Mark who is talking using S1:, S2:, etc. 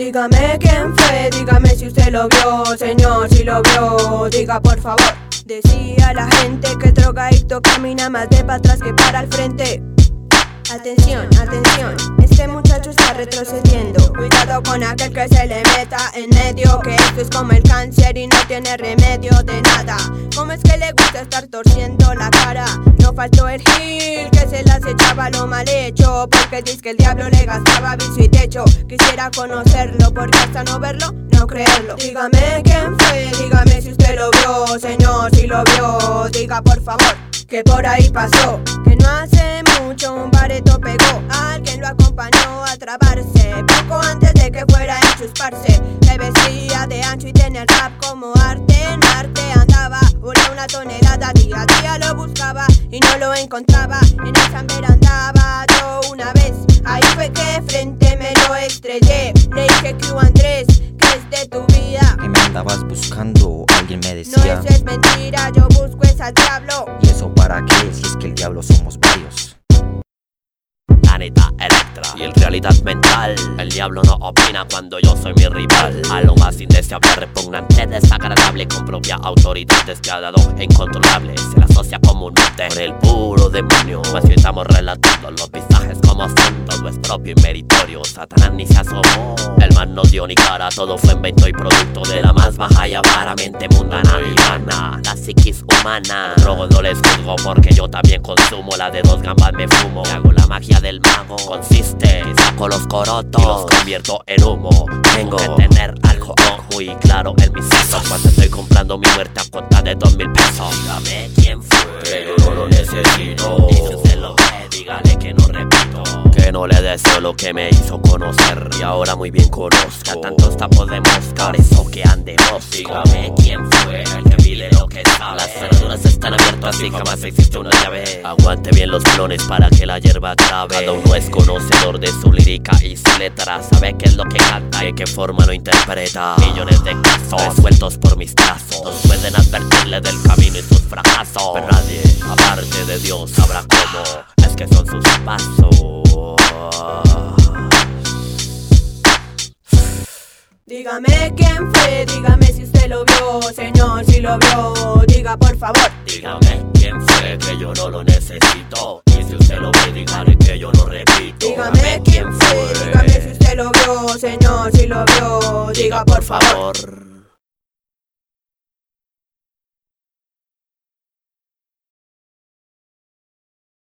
S1: Dígame quién fue, dígame si usted lo vio, señor, si lo vio, diga por favor. Decía la gente que el drogadicto camina más de para atrás que para el frente. Atención, atención, este muchacho está retrocediendo. Cuidado con aquel que se le meta en medio, que esto es como el cáncer y no tiene remedio de nada. ¿Cómo es que le gusta estar torciendo la cara? No faltó el gil que se las echaba lo mal hecho, porque dice que el diablo le gastaba vicio y techo. Quisiera conocerlo, porque hasta no verlo, no creerlo. Dígame quién fue, dígame si usted lo vio, señor, si lo vio, diga por favor que por ahí pasó. Que no hace mucho un bareto pegó, alguien lo acompañó a trabarse, poco antes de que fuera a enchusparse. Se vestía de ancho y tenía el rap como arte, en arte andaba, una tonelada, día a día lo buscaba y no lo encontraba. En el Samber andaba yo una vez, ahí fue que frente me lo estrellé. Le dije que Andrés, que es de tu vida,
S2: que me andabas buscando, alguien me decía.
S1: No, eso es mentira, yo busco es al diablo.
S2: ¿Y eso para qué? Si es que el diablo somos varios.
S3: Planeta Electra y en realidad mental, el diablo no opina cuando yo soy mi rival. A lo más indeseable, repugnante, desagradable, con propia autoridad, despiadado e incontrolable. Se la asocia comúnmente con el puro demonio, más bien estamos relatando los visajes como son. Todo es propio y meritorio, Satanás ni se asomó. El mal no dio ni cara, todo fue invento y producto de la más baja y avara mente mundana y vana. La psiquis humana, robo no les juzgo porque yo también consumo. La de 2 gambas me fumo, y hago la magia del mago. Consiste, saco los corotos y los convierto en humo. Tengo que tener algo muy claro en mis sesos cuando estoy comprando mi muerte a cuenta de 2,000 pesos. Dígame quién fue, que yo no lo necesito. Y si usted lo ve, dígale que no repito, que no le deseo lo que me hizo conocer y ahora muy bien conozco. A tantos tapos de mosca, por eso que ande mosco. Dígame quién fue, el que pide lo que sabe. Las cerraduras están abiertas y jamás existe una llave. Aguante bien los clones para que la hierba trabe. Cada uno es conocedor de su lírica y su letra, sabe qué es lo que canta y de qué forma lo interpreta. Millones de casos resueltos por mis trazos, todos pueden advertirle del camino y sus fracasos, pero nadie, aparte de Dios, sabrá cómo es que son sus pasos.
S1: Dígame quién fue, dígame si usted lo vio, señor, si lo vio, diga por favor.
S3: Dígame quién fue, que yo no lo necesito. Y si usted lo ve, dígale que yo no repito.
S1: Dígame quién fue, dígame si usted lo vio, señor, si lo vio, diga por favor.